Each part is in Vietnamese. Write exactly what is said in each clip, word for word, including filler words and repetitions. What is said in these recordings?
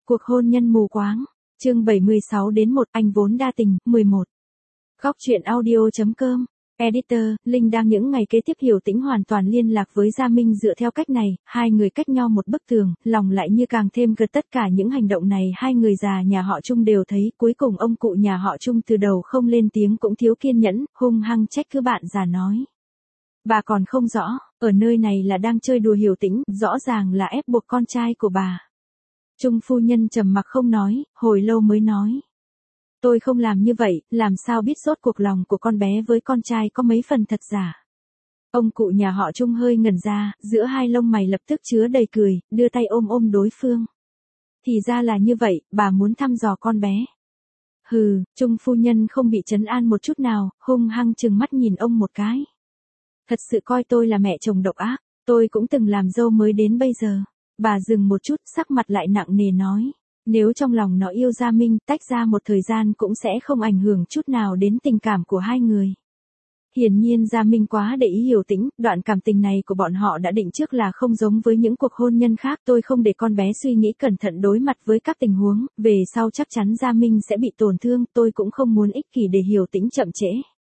Cuộc hôn nhân mù quáng. Chương bảy mươi sáu đến một anh vốn đa tình. mười một. Góc truyện audio.com. Editor, Linh đang những ngày kế tiếp Hiểu Tĩnh hoàn toàn liên lạc với Gia Minh dựa theo cách này, hai người cách nhau một bức tường, lòng lại như càng thêm gần. Tất cả những hành động này hai người già nhà họ Trung đều thấy, cuối cùng ông cụ nhà họ Trung từ đầu không lên tiếng cũng thiếu kiên nhẫn, hung hăng trách cứ bạn già nói. Bà còn không rõ, ở nơi này là đang chơi đùa Hiểu Tĩnh, rõ ràng là ép buộc con trai của bà. Trung phu nhân trầm mặc không nói, hồi lâu mới nói. Tôi không làm như vậy, làm sao biết rốt cuộc lòng của con bé với con trai có mấy phần thật giả. Ông cụ nhà họ Trung hơi ngẩn ra, giữa hai lông mày lập tức chứa đầy cười, đưa tay ôm ôm đối phương. Thì ra là như vậy, bà muốn thăm dò con bé. Hừ, Trung phu nhân không bị trấn an một chút nào, hung hăng trừng mắt nhìn ông một cái. Thật sự coi tôi là mẹ chồng độc ác, tôi cũng từng làm dâu mới đến bây giờ. Bà dừng một chút, sắc mặt lại nặng nề nói. Nếu trong lòng nó yêu Gia Minh, tách ra một thời gian cũng sẽ không ảnh hưởng chút nào đến tình cảm của hai người. Hiển nhiên Gia Minh quá để ý Hiểu Tĩnh, đoạn cảm tình này của bọn họ đã định trước là không giống với những cuộc hôn nhân khác. Tôi không để con bé suy nghĩ cẩn thận đối mặt với các tình huống, về sau chắc chắn Gia Minh sẽ bị tổn thương, tôi cũng không muốn ích kỷ để Hiểu Tĩnh chậm trễ.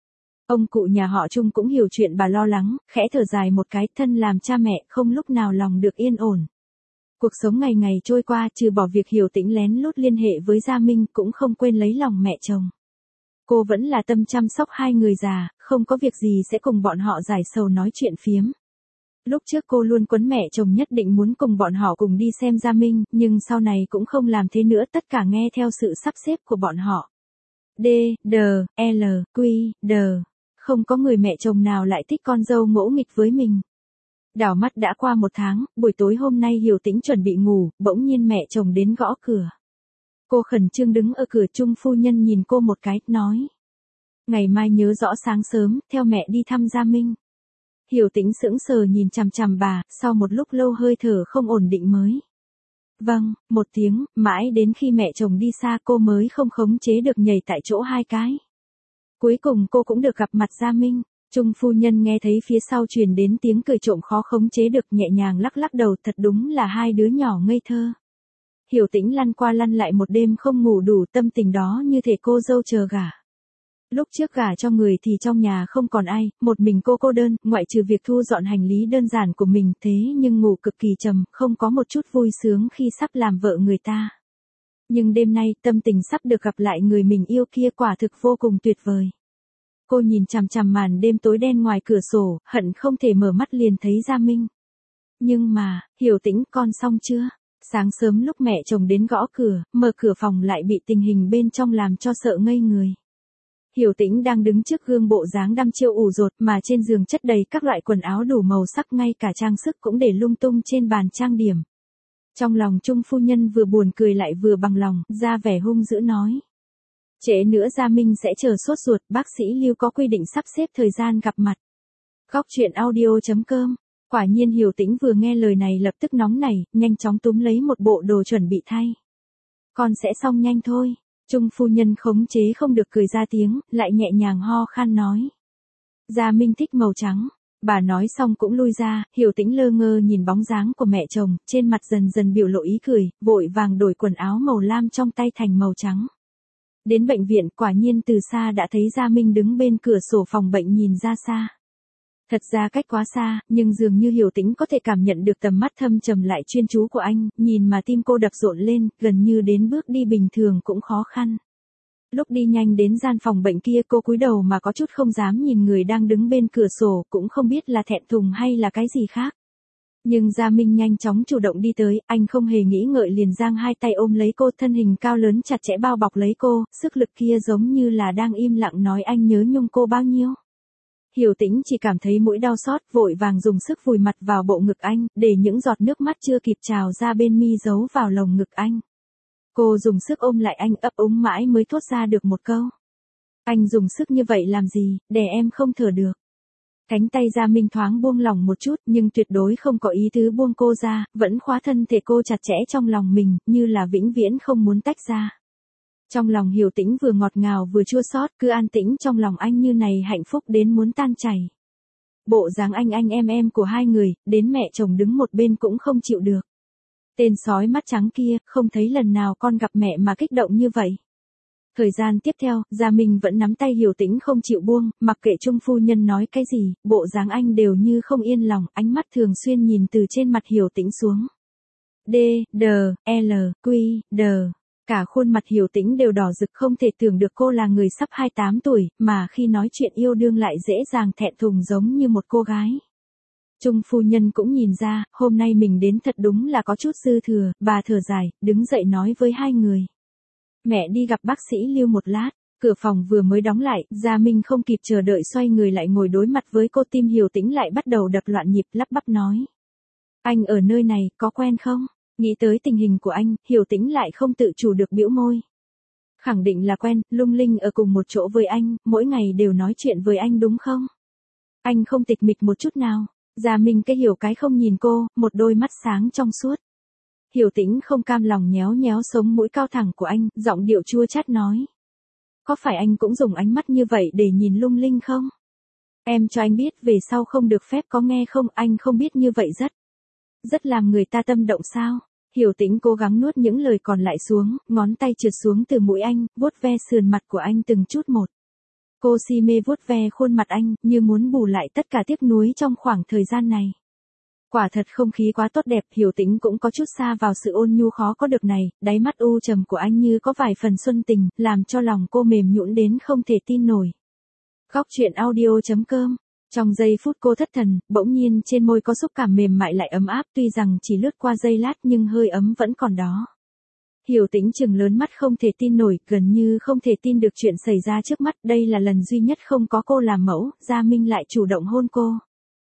Ông cụ nhà họ Trung cũng hiểu chuyện bà lo lắng, khẽ thở dài một cái, thân làm cha mẹ không lúc nào lòng được yên ổn. Cuộc sống ngày ngày trôi qua, trừ bỏ việc Hiểu Tĩnh lén lút liên hệ với Gia Minh cũng không quên lấy lòng mẹ chồng. Cô vẫn là tâm chăm sóc hai người già, không có việc gì sẽ cùng bọn họ giải sầu nói chuyện phiếm. Lúc trước cô luôn quấn mẹ chồng nhất định muốn cùng bọn họ cùng đi xem Gia Minh, nhưng sau này cũng không làm thế nữa, tất cả nghe theo sự sắp xếp của bọn họ. D, D, L, Q, D. Không có người mẹ chồng nào lại thích con dâu ngỗ nghịch với mình. Đảo mắt đã qua một tháng, buổi tối hôm nay Hiểu Tĩnh chuẩn bị ngủ, bỗng nhiên mẹ chồng đến gõ cửa. Cô khẩn trương đứng ở cửa, Trung phu nhân nhìn cô một cái, nói. Ngày mai nhớ rõ sáng sớm, theo mẹ đi thăm Gia Minh. Hiểu Tĩnh sững sờ nhìn chằm chằm bà, sau một lúc lâu hơi thở không ổn định mới. Vâng, một tiếng, mãi đến khi mẹ chồng đi xa cô mới không khống chế được nhảy tại chỗ hai cái. Cuối cùng cô cũng được gặp mặt Gia Minh. Trung phu nhân nghe thấy phía sau truyền đến tiếng cười trộm khó khống chế được, nhẹ nhàng lắc lắc đầu, thật đúng là hai đứa nhỏ ngây thơ. Hiểu Tĩnh lăn qua lăn lại một đêm không ngủ đủ, tâm tình đó như thể cô dâu chờ gả. Lúc trước gả cho người thì trong nhà không còn ai, một mình cô cô đơn, ngoại trừ việc thu dọn hành lý đơn giản của mình, thế nhưng ngủ cực kỳ trầm, không có một chút vui sướng khi sắp làm vợ người ta. Nhưng đêm nay, tâm tình sắp được gặp lại người mình yêu kia quả thực vô cùng tuyệt vời. Cô nhìn chằm chằm màn đêm tối đen ngoài cửa sổ, hận không thể mở mắt liền thấy Gia Minh. Nhưng mà, Hiểu Tĩnh, con xong chưa? Sáng sớm lúc mẹ chồng đến gõ cửa, mở cửa phòng lại bị tình hình bên trong làm cho sợ ngây người. Hiểu Tĩnh đang đứng trước gương, bộ dáng đăm chiêu ủ rột, mà trên giường chất đầy các loại quần áo đủ màu sắc, ngay cả trang sức cũng để lung tung trên bàn trang điểm. Trong lòng Trung phu nhân vừa buồn cười lại vừa bằng lòng, ra vẻ hung dữ nói. Trễ nữa Gia Minh sẽ chờ sốt ruột, bác sĩ Lưu có quy định sắp xếp thời gian gặp mặt. Góc truyện audio.com. Quả nhiên Hiểu Tĩnh vừa nghe lời này lập tức nóng nảy, nhanh chóng túm lấy một bộ đồ chuẩn bị thay. Con sẽ xong nhanh thôi. Trung phu nhân khống chế không được cười ra tiếng, lại nhẹ nhàng ho khan nói. Gia Minh thích màu trắng. Bà nói xong cũng lui ra, Hiểu Tĩnh lơ ngơ nhìn bóng dáng của mẹ chồng, trên mặt dần dần biểu lộ ý cười, vội vàng đổi quần áo màu lam trong tay thành màu trắng. Đến bệnh viện, quả nhiên từ xa đã thấy Gia Minh đứng bên cửa sổ phòng bệnh nhìn ra xa. Thật ra cách quá xa, nhưng dường như Hiểu Tĩnh có thể cảm nhận được tầm mắt thâm trầm lại chuyên chú của anh, nhìn mà tim cô đập rộn lên, gần như đến bước đi bình thường cũng khó khăn. Lúc đi nhanh đến gian phòng bệnh kia, cô cúi đầu mà có chút không dám nhìn người đang đứng bên cửa sổ, cũng không biết là thẹn thùng hay là cái gì khác. Nhưng Gia Minh nhanh chóng chủ động đi tới, anh không hề nghĩ ngợi liền giang hai tay ôm lấy cô, thân hình cao lớn chặt chẽ bao bọc lấy cô, sức lực kia giống như là đang im lặng nói anh nhớ nhung cô bao nhiêu. Hiểu Tĩnh chỉ cảm thấy mũi đau xót, vội vàng dùng sức vùi mặt vào bộ ngực anh, để những giọt nước mắt chưa kịp trào ra bên mi giấu vào lồng ngực anh. Cô dùng sức ôm lại anh, ấp úng mãi mới thốt ra được một câu. Anh dùng sức như vậy làm gì, để em không thở được. Cánh tay Gia Minh thoáng buông lỏng một chút, nhưng tuyệt đối không có ý tứ buông cô ra, vẫn khóa thân thể cô chặt chẽ trong lòng mình, như là vĩnh viễn không muốn tách ra. Trong lòng Hiểu Tĩnh vừa ngọt ngào vừa chua xót, cứ an tĩnh trong lòng anh như này hạnh phúc đến muốn tan chảy. Bộ dáng anh anh em em của hai người, đến mẹ chồng đứng một bên cũng không chịu được. Tên sói mắt trắng kia, không thấy lần nào con gặp mẹ mà kích động như vậy. Thời gian tiếp theo, Gia Minh vẫn nắm tay Hiểu Tĩnh không chịu buông, mặc kệ Trung phu nhân nói cái gì, bộ dáng anh đều như không yên lòng, ánh mắt thường xuyên nhìn từ trên mặt Hiểu Tĩnh xuống. D, D, L, Q, D. Cả khuôn mặt Hiểu Tĩnh đều đỏ rực, không thể tưởng được cô là người sắp hai mươi tám tuổi, mà khi nói chuyện yêu đương lại dễ dàng thẹn thùng giống như một cô gái. Trung phu nhân cũng nhìn ra, hôm nay mình đến thật đúng là có chút dư thừa, bà thở dài, đứng dậy nói với hai người. Mẹ đi gặp bác sĩ Lưu một lát, cửa phòng vừa mới đóng lại, Gia Minh không kịp chờ đợi xoay người lại ngồi đối mặt với cô, tim Hiểu Tĩnh lại bắt đầu đập loạn nhịp, lắp bắp nói. Anh ở nơi này, có quen không? Nghĩ tới tình hình của anh, Hiểu Tĩnh lại không tự chủ được bĩu môi. Khẳng định là quen, lung linh ở cùng một chỗ với anh, mỗi ngày đều nói chuyện với anh đúng không? Anh không tịch mịch một chút nào. Gia Minh cái hiểu cái không nhìn cô, một đôi mắt sáng trong suốt. Hiểu Tĩnh không cam lòng nhéo nhéo sống mũi cao thẳng của anh, giọng điệu chua chát nói. Có phải anh cũng dùng ánh mắt như vậy để nhìn lung linh không? Em cho anh biết về sau không được phép có nghe không, anh không biết như vậy rất. Rất làm người ta tâm động sao? Hiểu Tĩnh cố gắng nuốt những lời còn lại xuống, ngón tay trượt xuống từ mũi anh, vuốt ve sườn mặt của anh từng chút một. Cô si mê vuốt ve khuôn mặt anh, như muốn bù lại tất cả tiếc nuối trong khoảng thời gian này. Quả thật không khí quá tốt đẹp, Hiểu Tĩnh cũng có chút xa vào sự ôn nhu khó có được này, đáy mắt u trầm của anh như có vài phần xuân tình, làm cho lòng cô mềm nhũn đến không thể tin nổi. Góc truyện audio chấm com. Trong giây phút cô thất thần, bỗng nhiên trên môi có xúc cảm mềm mại lại ấm áp, tuy rằng chỉ lướt qua giây lát nhưng hơi ấm vẫn còn đó. Hiểu Tĩnh trừng lớn mắt không thể tin nổi, gần như không thể tin được chuyện xảy ra trước mắt, đây là lần duy nhất không có cô làm mẫu, Gia Minh lại chủ động hôn cô.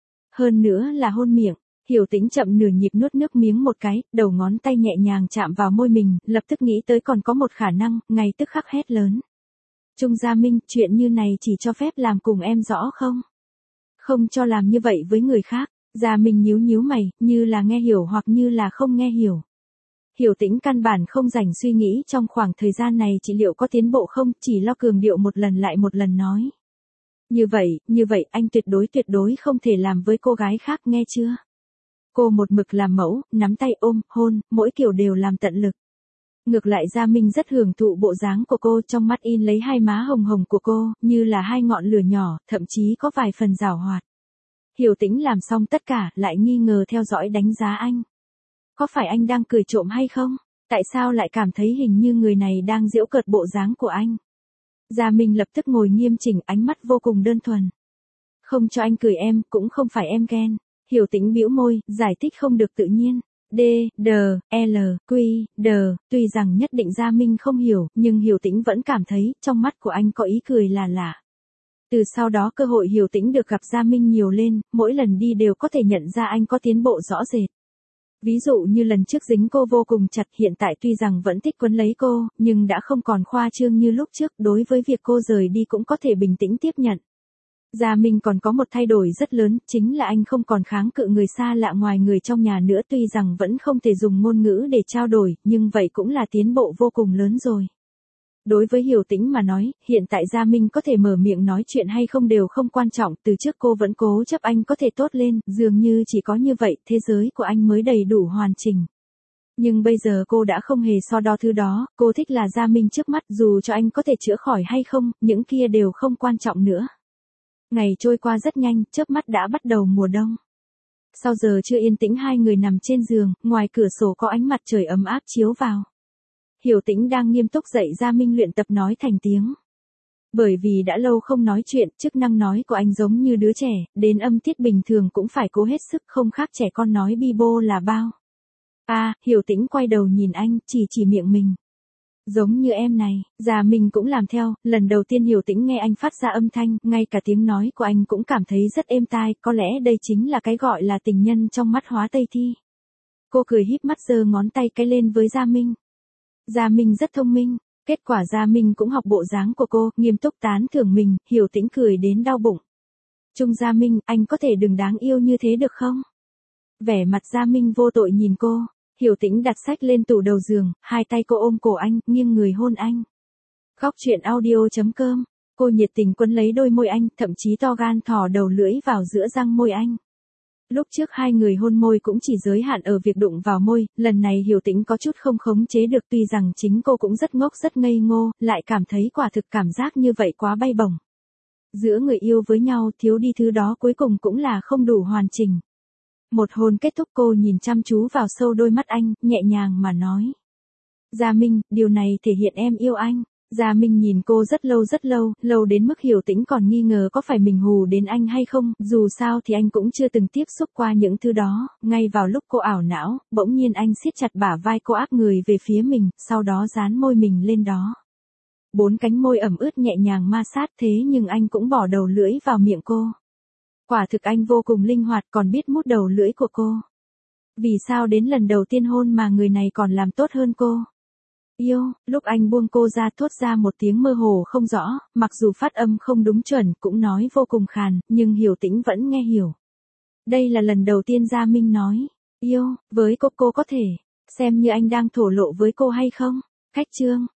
Hơn nữa là hôn miệng, Hiểu Tĩnh chậm nửa nhịp nuốt nước miếng một cái, đầu ngón tay nhẹ nhàng chạm vào môi mình, lập tức nghĩ tới còn có một khả năng, ngay tức khắc hét lớn. Trung Gia Minh, chuyện như này chỉ cho phép làm cùng em rõ không? Không cho làm như vậy với người khác. Gia Minh nhíu nhíu mày, như là nghe hiểu hoặc như là không nghe hiểu. Hiểu Tĩnh căn bản không rảnh suy nghĩ trong khoảng thời gian này chị liệu có tiến bộ không, chỉ lo cường điệu một lần lại một lần nói. Như vậy, như vậy anh tuyệt đối tuyệt đối không thể làm với cô gái khác, nghe chưa? Cô một mực làm mẫu, nắm tay ôm, hôn, mỗi kiểu đều làm tận lực. Ngược lại Gia Minh rất hưởng thụ bộ dáng của cô, trong mắt in lấy hai má hồng hồng của cô, như là hai ngọn lửa nhỏ, thậm chí có vài phần giảo hoạt. Hiểu Tĩnh làm xong tất cả, lại nghi ngờ theo dõi đánh giá anh. Có phải anh đang cười trộm hay không? Tại sao lại cảm thấy hình như người này đang giễu cợt bộ dáng của anh? Gia Minh lập tức ngồi nghiêm chỉnh, ánh mắt vô cùng đơn thuần. Không cho anh cười em, cũng không phải em ghen. Hiểu Tĩnh bĩu môi, giải thích không được tự nhiên. D, D, L, Q, D, tuy rằng nhất định Gia Minh không hiểu, nhưng Hiểu Tĩnh vẫn cảm thấy, trong mắt của anh có ý cười là lạ. Từ sau đó cơ hội Hiểu Tĩnh được gặp Gia Minh nhiều lên, mỗi lần đi đều có thể nhận ra anh có tiến bộ rõ rệt. Ví dụ như lần trước dính cô vô cùng chặt, hiện tại tuy rằng vẫn thích quấn lấy cô, nhưng đã không còn khoa trương như lúc trước, đối với việc cô rời đi cũng có thể bình tĩnh tiếp nhận. Gia Minh còn có một thay đổi rất lớn, chính là anh không còn kháng cự người xa lạ ngoài người trong nhà nữa, tuy rằng vẫn không thể dùng ngôn ngữ để trao đổi, nhưng vậy cũng là tiến bộ vô cùng lớn rồi. Đối với Hiểu Tĩnh mà nói, hiện tại Gia Minh có thể mở miệng nói chuyện hay không đều không quan trọng, từ trước cô vẫn cố chấp anh có thể tốt lên, dường như chỉ có như vậy, thế giới của anh mới đầy đủ hoàn chỉnh. Nhưng bây giờ cô đã không hề so đo thứ đó, cô thích là Gia Minh trước mắt, dù cho anh có thể chữa khỏi hay không, những kia đều không quan trọng nữa. Ngày trôi qua rất nhanh, chớp mắt đã bắt đầu mùa đông. Sau giờ chưa yên tĩnh hai người nằm trên giường, ngoài cửa sổ có ánh mặt trời ấm áp chiếu vào. Hiểu Tĩnh đang nghiêm túc dạy Gia Minh luyện tập nói thành tiếng. Bởi vì đã lâu không nói chuyện, chức năng nói của anh giống như đứa trẻ, đến âm tiết bình thường cũng phải cố hết sức, không khác trẻ con nói bi bô là bao. À, Hiểu Tĩnh quay đầu nhìn anh, chỉ chỉ miệng mình. Giống như em này, Gia Minh cũng làm theo, lần đầu tiên Hiểu Tĩnh nghe anh phát ra âm thanh, ngay cả tiếng nói của anh cũng cảm thấy rất êm tai, có lẽ đây chính là cái gọi là tình nhân trong mắt Hóa Tây Thi. Cô cười híp mắt giơ ngón tay cái lên với Gia Minh. Gia Minh rất thông minh, kết quả Gia Minh cũng học bộ dáng của cô, nghiêm túc tán thưởng mình, Hiểu Tĩnh cười đến đau bụng. Trung Gia Minh, anh có thể đừng đáng yêu như thế được không? Vẻ mặt Gia Minh vô tội nhìn cô. Hiểu Tĩnh đặt sách lên tủ đầu giường, hai tay cô ôm cổ anh, nghiêng người hôn anh. Góc truyện audio chấm com. Cô nhiệt tình quấn lấy đôi môi anh, thậm chí to gan thò đầu lưỡi vào giữa răng môi anh. Lúc trước hai người hôn môi cũng chỉ giới hạn ở việc đụng vào môi, lần này Hiểu Tĩnh có chút không khống chế được, tuy rằng chính cô cũng rất ngốc rất ngây ngô, lại cảm thấy quả thực cảm giác như vậy quá bay bổng. Giữa người yêu với nhau thiếu đi thứ đó cuối cùng cũng là không đủ hoàn chỉnh. Một hôn kết thúc, cô nhìn chăm chú vào sâu đôi mắt anh, nhẹ nhàng mà nói. Gia Minh, điều này thể hiện em yêu anh. Gia Minh nhìn cô rất lâu rất lâu, lâu đến mức Hiểu Tĩnh còn nghi ngờ có phải mình hù đến anh hay không, dù sao thì anh cũng chưa từng tiếp xúc qua những thứ đó, ngay vào lúc cô ảo não, bỗng nhiên anh siết chặt bả vai cô áp người về phía mình, sau đó dán môi mình lên đó. Bốn cánh môi ẩm ướt nhẹ nhàng ma sát, thế nhưng anh cũng bỏ đầu lưỡi vào miệng cô. Quả thực anh vô cùng linh hoạt, còn biết mút đầu lưỡi của cô. Vì sao đến lần đầu tiên hôn mà người này còn làm tốt hơn cô? Yêu, lúc anh buông cô ra thốt ra một tiếng mơ hồ không rõ, mặc dù phát âm không đúng chuẩn, cũng nói vô cùng khàn, nhưng Hiểu Tĩnh vẫn nghe hiểu. Đây là lần đầu tiên Gia Minh nói, yêu, với cô cô có thể, xem như anh đang thổ lộ với cô hay không? Khách chương.